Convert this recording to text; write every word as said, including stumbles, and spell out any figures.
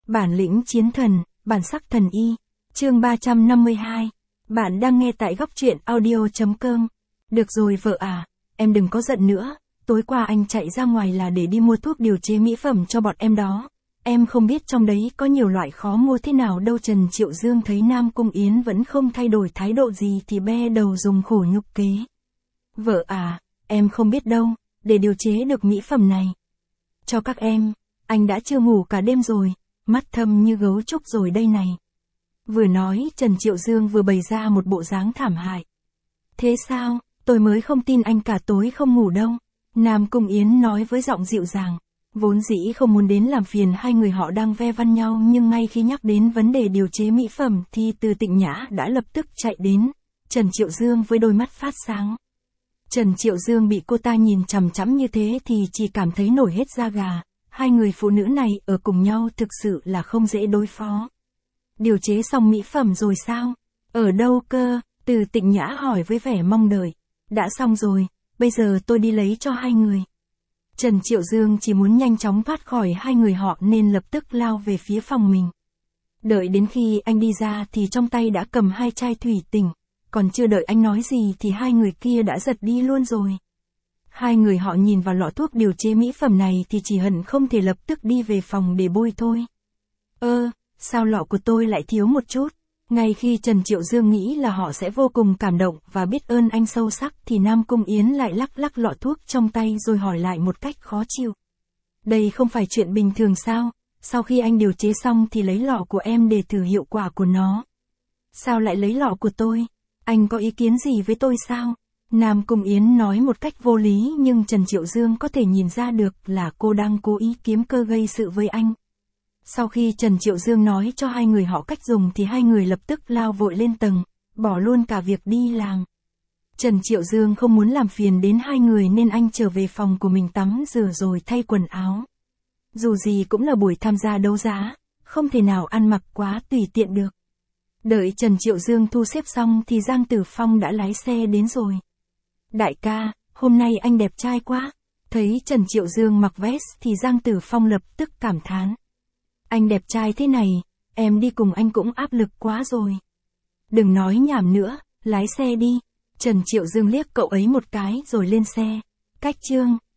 Bản lĩnh chiến thần, bản sắc thần y. Chương ba trăm năm mươi hai. Bạn đang nghe tại góc truyện audio chấm com. Được rồi vợ à, em đừng có giận nữa, tối qua anh chạy ra ngoài là để đi mua thuốc điều chế mỹ phẩm cho bọn em đó. Em không biết trong đấy có nhiều loại khó mua thế nào đâu. Trần Triệu Dương thấy Nam Cung Yến vẫn không thay đổi thái độ gì thì be đầu dùng khổ nhục kế. Vợ à, em không biết đâu, để điều chế được mỹ phẩm này cho các em, anh đã chưa ngủ cả đêm rồi, mắt thâm như gấu trúc rồi đây này. Vừa nói Trần Triệu Dương vừa bày ra một bộ dáng thảm hại. Thế sao, tôi mới không tin anh cả tối không ngủ đâu. Nam Cung Yến nói với giọng dịu dàng. Vốn dĩ không muốn đến làm phiền hai người họ đang ve văn nhau, nhưng ngay khi nhắc đến vấn đề điều chế mỹ phẩm thì Từ Tịnh Nhã đã lập tức chạy đến. Trần Triệu Dương với đôi mắt phát sáng. Trần Triệu Dương bị cô ta nhìn chằm chằm như thế thì chỉ cảm thấy nổi hết da gà. Hai người phụ nữ này ở cùng nhau thực sự là không dễ đối phó. Điều chế xong mỹ phẩm rồi sao? Ở đâu cơ? Từ Tịnh Nhã hỏi với vẻ mong đợi. Đã xong rồi, bây giờ tôi đi lấy cho hai người. Trần Triệu Dương chỉ muốn nhanh chóng thoát khỏi hai người họ nên lập tức lao về phía phòng mình. Đợi đến khi anh đi ra thì trong tay đã cầm hai chai thủy tinh. Còn chưa đợi anh nói gì thì hai người kia đã giật đi luôn rồi. Hai người họ nhìn vào lọ thuốc điều chế mỹ phẩm này thì chỉ hận không thể lập tức đi về phòng để bôi thôi. Ơ, sao lọ của tôi lại thiếu một chút? Ngay khi Trần Triệu Dương nghĩ là họ sẽ vô cùng cảm động và biết ơn anh sâu sắc thì Nam Cung Yến lại lắc lắc lọ thuốc trong tay rồi hỏi lại một cách khó chịu. Đây không phải chuyện bình thường sao? Sau khi anh điều chế xong thì lấy lọ của em để thử hiệu quả của nó. Sao lại lấy lọ của tôi? Anh có ý kiến gì với tôi sao? Nam Cung Yến nói một cách vô lý nhưng Trần Triệu Dương có thể nhìn ra được là cô đang cố ý kiếm cơ gây sự với anh. Sau khi Trần Triệu Dương nói cho hai người họ cách dùng thì hai người lập tức lao vội lên tầng, bỏ luôn cả việc đi làm. Trần Triệu Dương không muốn làm phiền đến hai người nên anh trở về phòng của mình tắm rửa rồi thay quần áo. Dù gì cũng là buổi tham gia đấu giá, không thể nào ăn mặc quá tùy tiện được. Đợi Trần Triệu Dương thu xếp xong thì Giang Tử Phong đã lái xe đến rồi. Đại ca, hôm nay anh đẹp trai quá. Thấy Trần Triệu Dương mặc vest thì Giang Tử Phong lập tức cảm thán. Anh đẹp trai thế này, em đi cùng anh cũng áp lực quá rồi. Đừng nói nhảm nữa, lái xe đi. Trần Triệu Dương liếc cậu ấy một cái rồi lên xe. Cách chương.